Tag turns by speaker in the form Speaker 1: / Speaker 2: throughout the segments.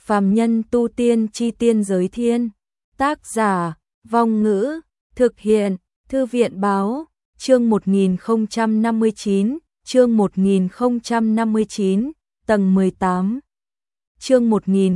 Speaker 1: Phàm nhân tu tiên chi tiên giới thiên. Tác giả, Vong Ngữ, thực hiện, Thư viện báo, chương 1059, chương 1059, tầng 18. Chương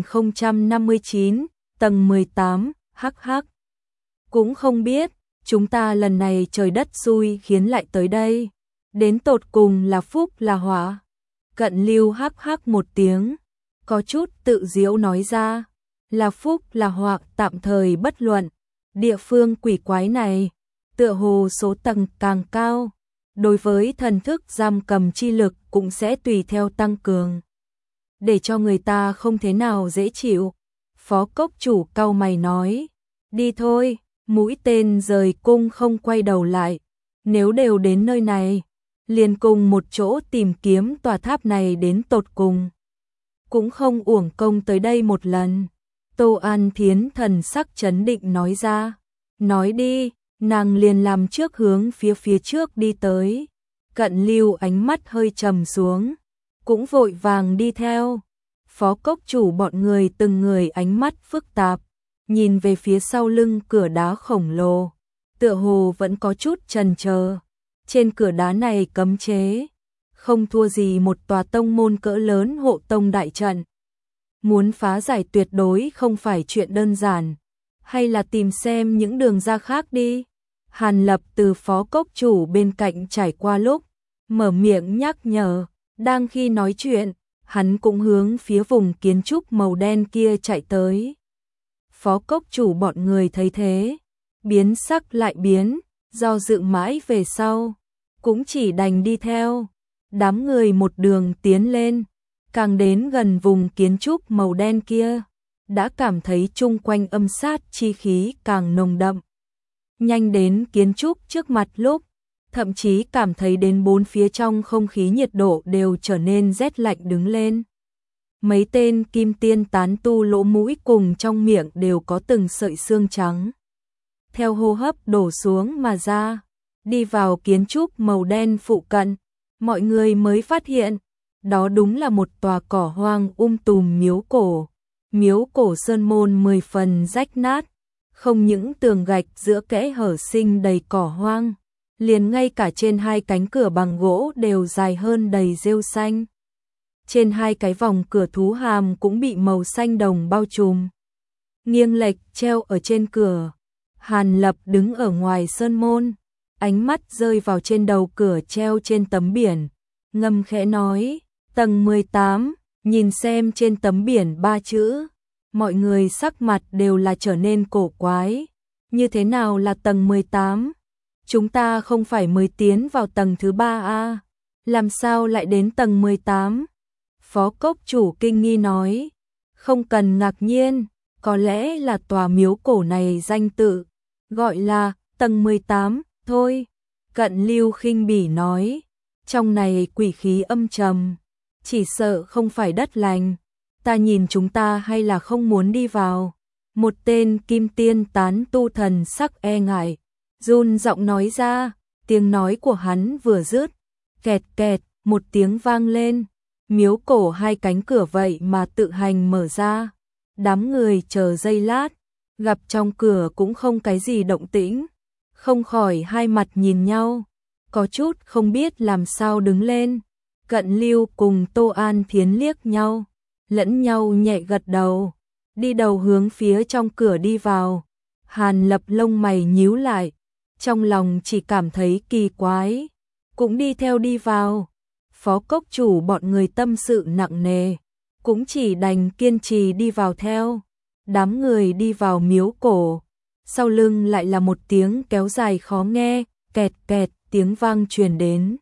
Speaker 1: 1059, tầng 18, hắc hắc. Cũng không biết, chúng ta lần này trời đất xui khiến lại tới đây. Đến tột cùng là phúc là họa. Cận Lưu hắc hắc một tiếng, có chút tự giễu nói ra, là phúc là họa tạm thời bất luận. Địa phương quỷ quái này, tựa hồ số tầng càng cao, đối với thần thức giam cầm chi lực cũng sẽ tùy theo tăng cường, để cho người ta không thế nào dễ chịu. Phó cốc chủ cau mày nói, đi thôi, mũi tên rời cung không quay đầu lại. Nếu đều đến nơi này, liền cùng một chỗ tìm kiếm tòa tháp này đến tột cùng. Cũng không uổng công tới đây một lần. Tô An Thiến thần sắc trấn định nói ra. Nói đi, nàng liền làm trước hướng phía trước đi tới. Cận Lưu ánh mắt hơi trầm xuống, cũng vội vàng đi theo. Phó cốc chủ bọn người từng người ánh mắt phức tạp, nhìn về phía sau lưng cửa đá khổng lồ, tựa hồ vẫn có chút chần chờ. Trên cửa đá này cấm chế, không thua gì một tòa tông môn cỡ lớn hộ tông đại trận. Muốn phá giải tuyệt đối không phải chuyện đơn giản, hay là tìm xem những đường ra khác đi. Hàn Lập từ phó cốc chủ bên cạnh trải qua lúc, mở miệng nhắc nhở. Đang khi nói chuyện, hắn cũng hướng phía vùng kiến trúc màu đen kia chạy tới. Phó cốc chủ bọn người thấy thế, biến sắc lại biến, do dự mãi về sau, cũng chỉ đành đi theo. Đám người một đường tiến lên, càng đến gần vùng kiến trúc màu đen kia, đã cảm thấy chung quanh âm sát chi khí càng nồng đậm. Nhanh đến kiến trúc trước mặt lúc, thậm chí cảm thấy đến bốn phía trong không khí nhiệt độ đều trở nên rét lạnh đứng lên. Mấy tên kim tiên tán tu lỗ mũi cùng trong miệng đều có từng sợi xương trắng, theo hô hấp đổ xuống mà ra. Đi vào kiến trúc màu đen phụ cận, mọi người mới phát hiện, đó đúng là một tòa cỏ hoang tùm miếu cổ. Miếu cổ sơn môn 10 phần rách nát, không những tường gạch giữa kẽ hở sinh đầy cỏ hoang, liền ngay cả trên hai cánh cửa bằng gỗ đều dài hơn đầy rêu xanh. Trên hai cái vòng cửa thú hàm cũng bị màu xanh đồng bao trùm, nghiêng lệch treo ở trên cửa. Hàn Lập đứng ở ngoài sơn môn, ánh mắt rơi vào trên đầu cửa treo trên tấm biển, ngâm khẽ nói, tầng 18, nhìn xem trên tấm biển 3 chữ. Mọi người sắc mặt đều là trở nên cổ quái. Như thế nào là tầng 18? Chúng ta không phải mới tiến vào tầng thứ 3 à? Làm sao lại đến tầng 18? Phó cốc chủ kinh nghi nói, không cần ngạc nhiên, có lẽ là tòa miếu cổ này danh tự gọi là tầng 18 thôi. Cận Lưu khinh bỉ nói, trong này quỷ khí âm trầm, chỉ sợ không phải đất lành. Ta nhìn chúng ta hay là không muốn đi vào. Một tên kim tiên tán tu thần sắc e ngại, run giọng nói ra. Tiếng nói của hắn vừa dứt, kẹt kẹt, một tiếng vang lên. Miếu cổ hai cánh cửa vậy mà tự hành mở ra. Đám người chờ giây lát, gặp trong cửa cũng không cái gì động tĩnh, không khỏi hai mặt nhìn nhau, có chút không biết làm sao đứng lên. Cận Lưu cùng Tô An Thiến liếc nhau, lẫn nhau nhẹ gật đầu, đi đầu hướng phía trong cửa đi vào. Hàn Lập lông mày nhíu lại, trong lòng chỉ cảm thấy kỳ quái, cũng đi theo đi vào. Phó cốc chủ bọn người tâm sự nặng nề, cũng chỉ đành kiên trì đi vào theo. Đám người đi vào miếu cổ, sau lưng lại là một tiếng kéo dài khó nghe, kẹt kẹt, tiếng vang truyền đến.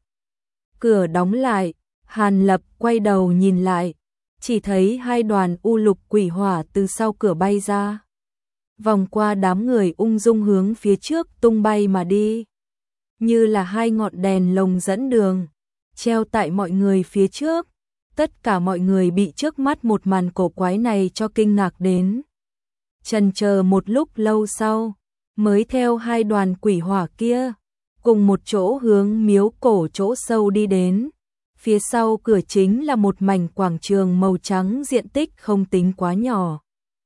Speaker 1: Cửa đóng lại, Hàn Lập quay đầu nhìn lại, chỉ thấy hai đoàn u lục quỷ hỏa từ sau cửa bay ra, vòng qua đám người ung dung hướng phía trước tung bay mà đi, như là hai ngọn đèn lồng dẫn đường, treo tại mọi người phía trước. Tất cả mọi người bị trước mắt một màn cổ quái này cho kinh ngạc đến. Chần chờ một lúc lâu sau, mới theo hai đoàn quỷ hỏa kia, cùng một chỗ hướng miếu cổ chỗ sâu đi đến. Phía sau cửa chính là một mảnh quảng trường màu trắng diện tích không tính quá nhỏ.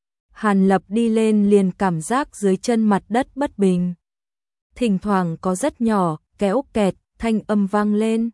Speaker 1: Hàn Lập đi lên liền cảm giác dưới chân mặt đất bất bình. Thỉnh thoảng có rất nhỏ, kéo kẹt, thanh âm vang lên.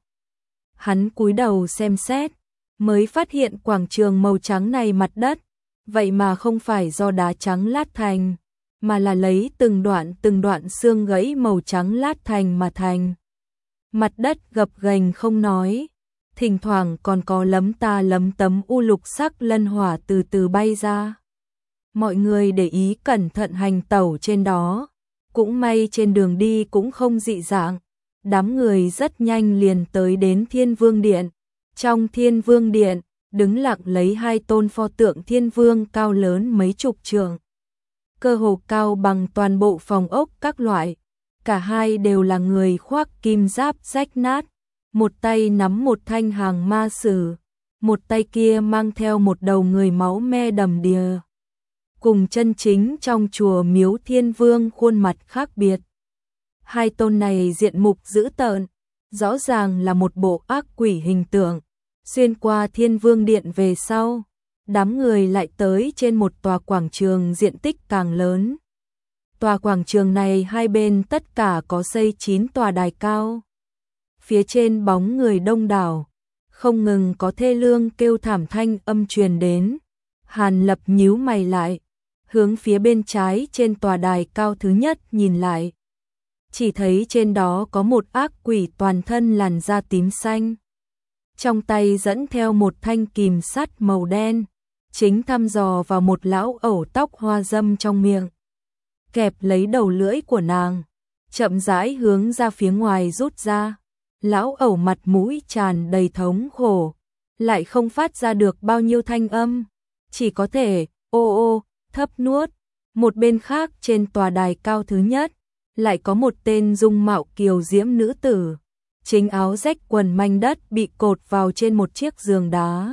Speaker 1: Hắn cúi đầu xem xét, mới phát hiện quảng trường màu trắng này mặt đất, vậy mà không phải do đá trắng lát thành, mà là lấy từng đoạn xương gãy màu trắng lát thành mà thành. Mặt đất gập ghềnh không nói, thỉnh thoảng còn có lấm ta lấm tấm u lục sắc lân hỏa từ từ bay ra. Mọi người để ý cẩn thận hành tẩu trên đó, cũng may trên đường đi cũng không dị dạng. Đám người rất nhanh liền tới đến Thiên Vương Điện. Trong Thiên Vương Điện, đứng lặng lấy hai tôn pho tượng Thiên Vương cao lớn mấy chục trượng. Cơ hồ cao bằng toàn bộ phòng ốc các loại. Cả hai đều là người khoác kim giáp rách nát. Một tay nắm một thanh hàng ma sử, một tay kia mang theo một đầu người máu me đầm đìa. Cùng chân chính trong chùa miếu Thiên Vương khuôn mặt khác biệt. Hai tôn này diện mục dữ tợn, rõ ràng là một bộ ác quỷ hình tượng. Xuyên qua Thiên Vương Điện về sau, đám người lại tới trên một tòa quảng trường diện tích càng lớn. Tòa quảng trường này hai bên tất cả có xây 9 tòa đài cao. Phía trên bóng người đông đảo, không ngừng có thê lương kêu thảm thanh âm truyền đến. Hàn Lập nhíu mày lại, hướng phía bên trái trên tòa đài cao thứ nhất nhìn lại. Chỉ thấy trên đó có một ác quỷ toàn thân làn da tím xanh. Trong tay dẫn theo một thanh kìm sắt màu đen, chính thăm dò vào một lão ẩu tóc hoa dâm trong miệng. Kẹp lấy đầu lưỡi của nàng, chậm rãi hướng ra phía ngoài rút ra. Lão ẩu mặt mũi tràn đầy thống khổ, lại không phát ra được bao nhiêu thanh âm, chỉ có thể ô ô thấp nuốt. Một bên khác trên tòa đài cao thứ nhất, lại có một tên dung mạo kiều diễm nữ tử, chính áo rách quần manh đất bị cột vào trên một chiếc giường đá.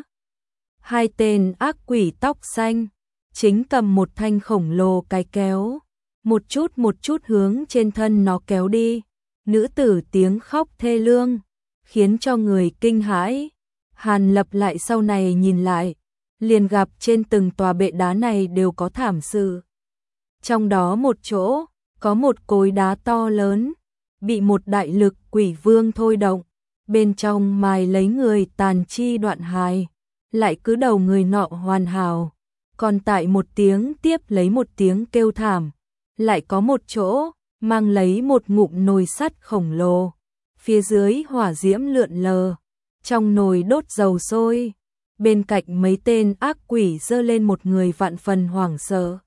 Speaker 1: Hai tên ác quỷ tóc xanh, chính cầm một thanh khổng lồ cái kéo, một chút hướng trên thân nó kéo đi. Nữ tử tiếng khóc thê lương, khiến cho người kinh hãi. Hàn Lập lại sau này nhìn lại, liền gặp trên từng tòa bệ đá này đều có thảm sự. Trong đó một chỗ, có một cối đá to lớn, bị một đại lực quỷ vương thôi động, bên trong mài lấy người tàn chi đoạn hài, lại cứ đầu người nọ hoàn hảo, còn tại một tiếng tiếp lấy một tiếng kêu thảm, lại có một chỗ mang lấy một ngụm nồi sắt khổng lồ, phía dưới hỏa diễm lượn lờ, trong nồi đốt dầu sôi, bên cạnh mấy tên ác quỷ giơ lên một người vạn phần hoảng sợ,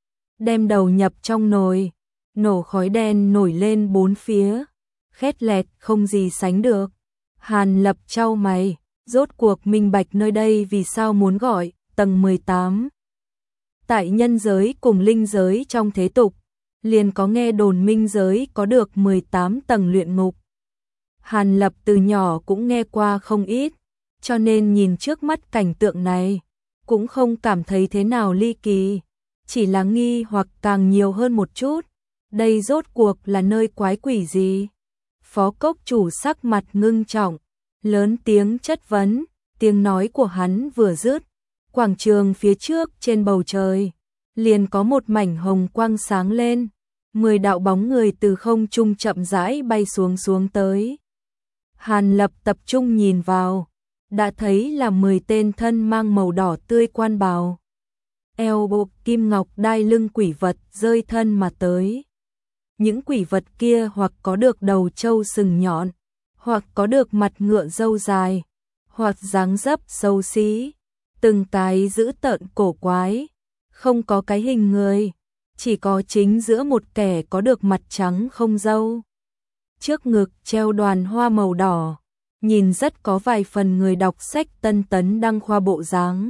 Speaker 1: đem đầu nhập trong nồi, nổ khói đen nổi lên bốn phía, khét lẹt không gì sánh được. Hàn Lập chau mày, rốt cuộc minh bạch nơi đây vì sao muốn gọi tầng 18. Tại nhân giới cùng linh giới trong thế tục, liền có nghe đồn minh giới có được 18 tầng luyện ngục. Hàn Lập từ nhỏ cũng nghe qua không ít, cho nên nhìn trước mắt cảnh tượng này, cũng không cảm thấy thế nào ly kỳ, chỉ là nghi hoặc càng nhiều hơn một chút. Đây rốt cuộc là nơi quái quỷ gì? Phó cốc chủ sắc mặt ngưng trọng, lớn tiếng chất vấn, tiếng nói của hắn vừa dứt, quảng trường phía trước trên bầu trời, liền có một mảnh hồng quang sáng lên, 10 đạo bóng người từ không trung chậm rãi bay xuống tới. Hàn Lập tập trung nhìn vào, đã thấy là 10 tên thân mang màu đỏ tươi quan bào. Eo bộ kim ngọc đai lưng quỷ vật rơi thân mà tới. Những quỷ vật kia hoặc có được đầu trâu sừng nhọn, hoặc có được mặt ngựa râu dài, hoặc dáng dấp xấu xí, từng cái dữ tợn cổ quái, không có cái hình người, chỉ có chính giữa một kẻ có được mặt trắng không râu. Trước ngực treo đoàn hoa màu đỏ, nhìn rất có vài phần người đọc sách tân tấn đăng khoa bộ dáng.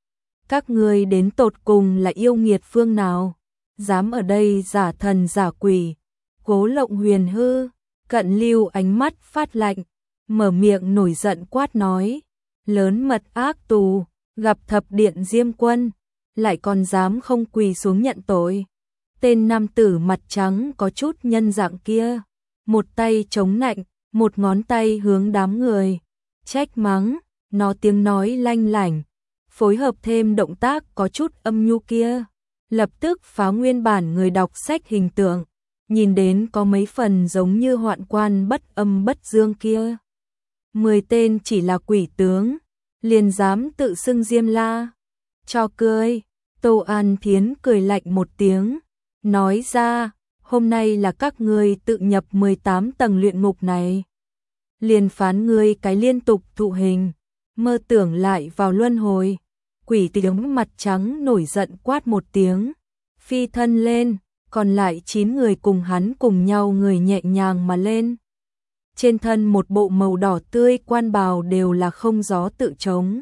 Speaker 1: Các ngươi đến tột cùng là yêu nghiệt phương nào, dám ở đây giả thần giả quỷ? Cố Lộng Huyền hư, Cận Lưu ánh mắt phát lạnh, mở miệng nổi giận quát nói, lớn mật ác tù, gặp thập điện Diêm Quân, lại còn dám không quỳ xuống nhận tội. Tên nam tử mặt trắng có chút nhân dạng kia, một tay chống nạnh, một ngón tay hướng đám người, trách mắng, nó tiếng nói lanh lảnh, phối hợp thêm động tác có chút âm nhu kia, lập tức phá nguyên bản người đọc sách hình tượng, nhìn đến có mấy phần giống như hoạn quan bất âm bất dương kia. 10 tên chỉ là quỷ tướng, liền dám tự xưng Diêm La. Cho cười, Tô An Thiến cười lạnh một tiếng, nói ra, hôm nay là các ngươi tự nhập 18 tầng luyện ngục này. Liền phán ngươi cái liên tục thụ hình, mơ tưởng lại vào luân hồi. Quỷ tướng mặt trắng nổi giận quát một tiếng, phi thân lên, còn lại 9 người cùng hắn cùng nhau người nhẹ nhàng mà lên. Trên thân một bộ màu đỏ tươi quan bào đều là không gió tự chống.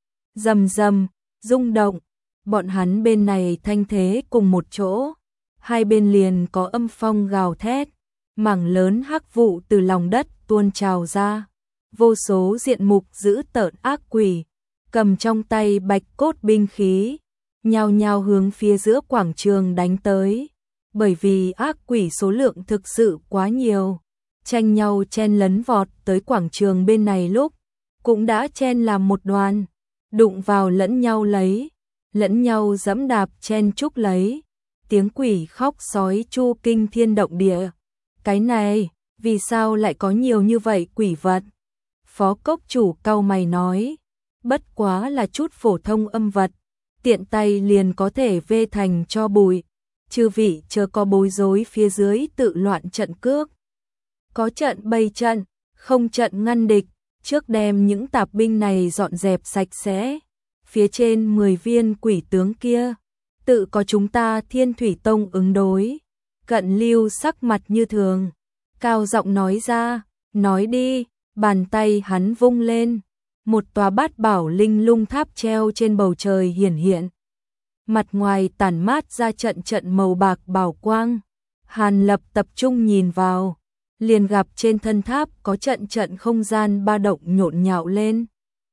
Speaker 1: Rầm rầm, rung động, bọn hắn bên này thanh thế cùng một chỗ, hai bên liền có âm phong gào thét, mảng lớn hắc vụ từ lòng đất tuôn trào ra, vô số diện mục dữ tợn ác quỷ, cầm trong tay bạch cốt binh khí, nhao nhao hướng phía giữa quảng trường đánh tới, bởi vì ác quỷ số lượng thực sự quá nhiều, tranh nhau chen lấn vọt tới quảng trường bên này lúc, cũng đã chen làm một đoàn, đụng vào lẫn nhau lấy, lẫn nhau giẫm đạp chen chúc lấy, tiếng quỷ khóc sói chu kinh thiên động địa. Cái này, vì sao lại có nhiều như vậy quỷ vật? Phó cốc chủ cau mày nói, bất quá là chút phổ thông âm vật, tiện tay liền có thể vê thành cho bụi, chư vị chớ có bối rối phía dưới tự loạn trận cước. Có trận bày trận, không trận ngăn địch, trước đem những tạp binh này dọn dẹp sạch sẽ. Phía trên 10 viên quỷ tướng kia, tự có chúng ta Thiên Thủy Tông ứng đối. Cận Lưu sắc mặt như thường, cao giọng nói ra, nói đi, bàn tay hắn vung lên, một tòa bát bảo linh lung tháp treo trên bầu trời hiển hiện. Mặt ngoài tản mát ra trận trận màu bạc bảo quang, Hàn Lập tập trung nhìn vào, liền gặp trên thân tháp có trận trận không gian ba động nhộn nhạo lên.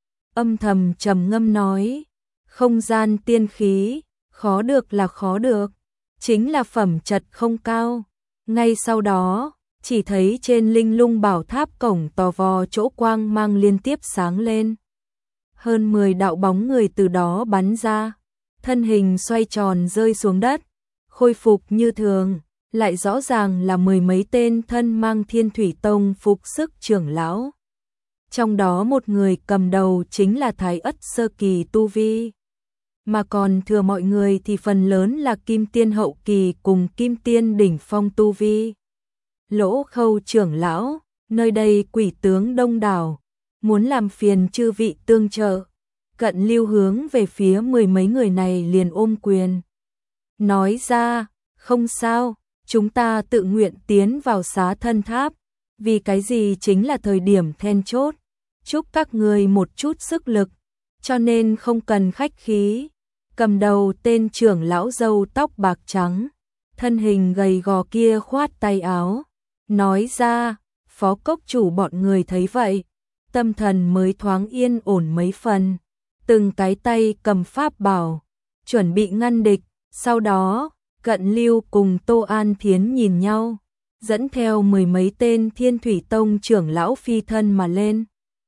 Speaker 1: Âm thầm trầm ngâm nói, không gian tiên khí, khó được là khó được, chính là phẩm chất không cao. Ngay sau đó, chỉ thấy trên linh lung bảo tháp cổng tò vò chỗ quang mang liên tiếp sáng lên. Hơn 10 đạo bóng người từ đó bắn ra, thân hình xoay tròn rơi xuống đất, khôi phục như thường, lại rõ ràng là 10 mấy tên thân mang Thiên Thủy Tông phục sức trưởng lão. Trong đó một người cầm đầu chính là Thái Ất sơ kỳ tu vi, mà còn thừa mọi người thì phần lớn là Kim Tiên hậu kỳ cùng Kim Tiên đỉnh phong tu vi. Lỗ Khâu trưởng lão, nơi đây quỷ tướng đông đảo, muốn làm phiền chư vị tương trợ. Cận Lưu hướng về phía 10 mấy người này liền ôm quyền, nói ra, không sao, chúng ta tự nguyện tiến vào xá thân tháp, vì cái gì chính là thời điểm then chốt, chúc các người một chút sức lực, cho nên không cần khách khí. Cầm đầu tên trưởng lão râu tóc bạc trắng, thân hình gầy gò kia khoát tay áo, nói ra, phó cốc chủ bọn người thấy vậy, tâm thần mới thoáng yên ổn mấy phần, từng cái tay cầm pháp bảo, chuẩn bị ngăn địch. Sau đó, Cận Lưu cùng Tô An Thiến nhìn nhau, dẫn theo 10 mấy tên Thiên Thủy Tông trưởng lão phi thân mà lên,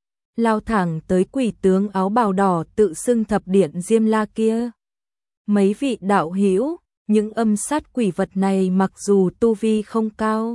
Speaker 1: lao thẳng tới quỷ tướng áo bào đỏ tự xưng thập điện Diêm La kia. Mấy vị đạo hữu, những âm sát quỷ vật này mặc dù tu vi không cao,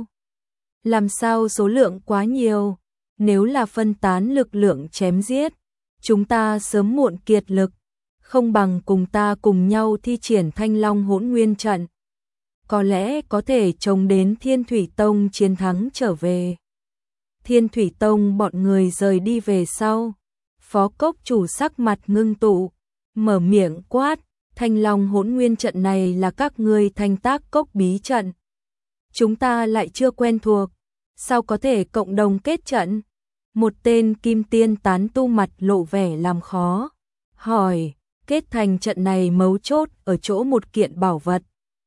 Speaker 1: làm sao số lượng quá nhiều, nếu là phân tán lực lượng chém giết, chúng ta sớm muộn kiệt lực, không bằng cùng ta cùng nhau thi triển Thanh Long Hỗn Nguyên trận, có lẽ có thể chống đến Thiên Thủy Tông chiến thắng trở về. Thiên Thủy Tông bọn người rời đi về sau, phó cốc chủ sắc mặt ngưng tụ, mở miệng quát, Thanh Long Hỗn Nguyên trận này là các ngươi thanh tác cốc bí trận, chúng ta lại chưa quen thuộc, sao có thể cộng đồng kết trận? Một tên Kim Tiên tán tu mặt lộ vẻ làm khó, hỏi, kết thành trận này mấu chốt ở chỗ một kiện bảo vật.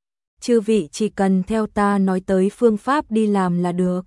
Speaker 1: Chư vị chỉ cần theo ta nói tới phương pháp đi làm là được.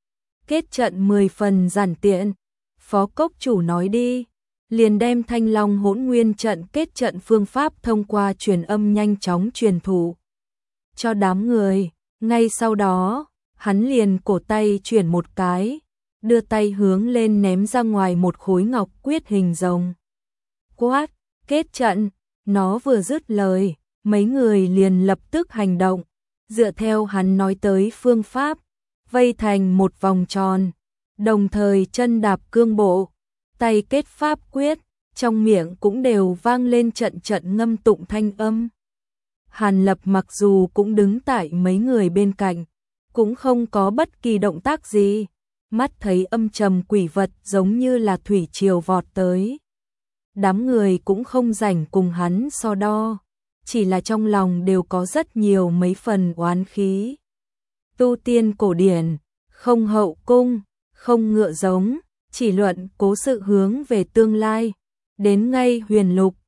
Speaker 1: Kết trận 10 phần giản tiện, phó cốc chủ nói đi, liền đem Thanh Long Hỗn Nguyên trận kết trận phương pháp thông qua truyền âm nhanh chóng truyền thụ cho đám người. Ngay sau đó, hắn liền cổ tay chuyển một cái, đưa tay hướng lên ném ra ngoài một khối ngọc quyết hình rồng. Quát, kết trận, nó vừa dứt lời, mấy người liền lập tức hành động, dựa theo hắn nói tới phương pháp, vây thành một vòng tròn, đồng thời chân đạp cương bộ, tay kết pháp quyết, trong miệng cũng đều vang lên trận trận ngâm tụng thanh âm. Hàn Lập mặc dù cũng đứng tại mấy người bên cạnh, cũng không có bất kỳ động tác gì, mắt thấy âm trầm quỷ vật giống như là thủy triều vọt tới. Đám người cũng không rảnh cùng hắn so đo, chỉ là trong lòng đều có rất nhiều mấy phần oán khí. Tu tiên cổ điển, không hậu cung, không ngựa giống, chỉ luận cố sự hướng về tương lai, đến ngay huyền lục,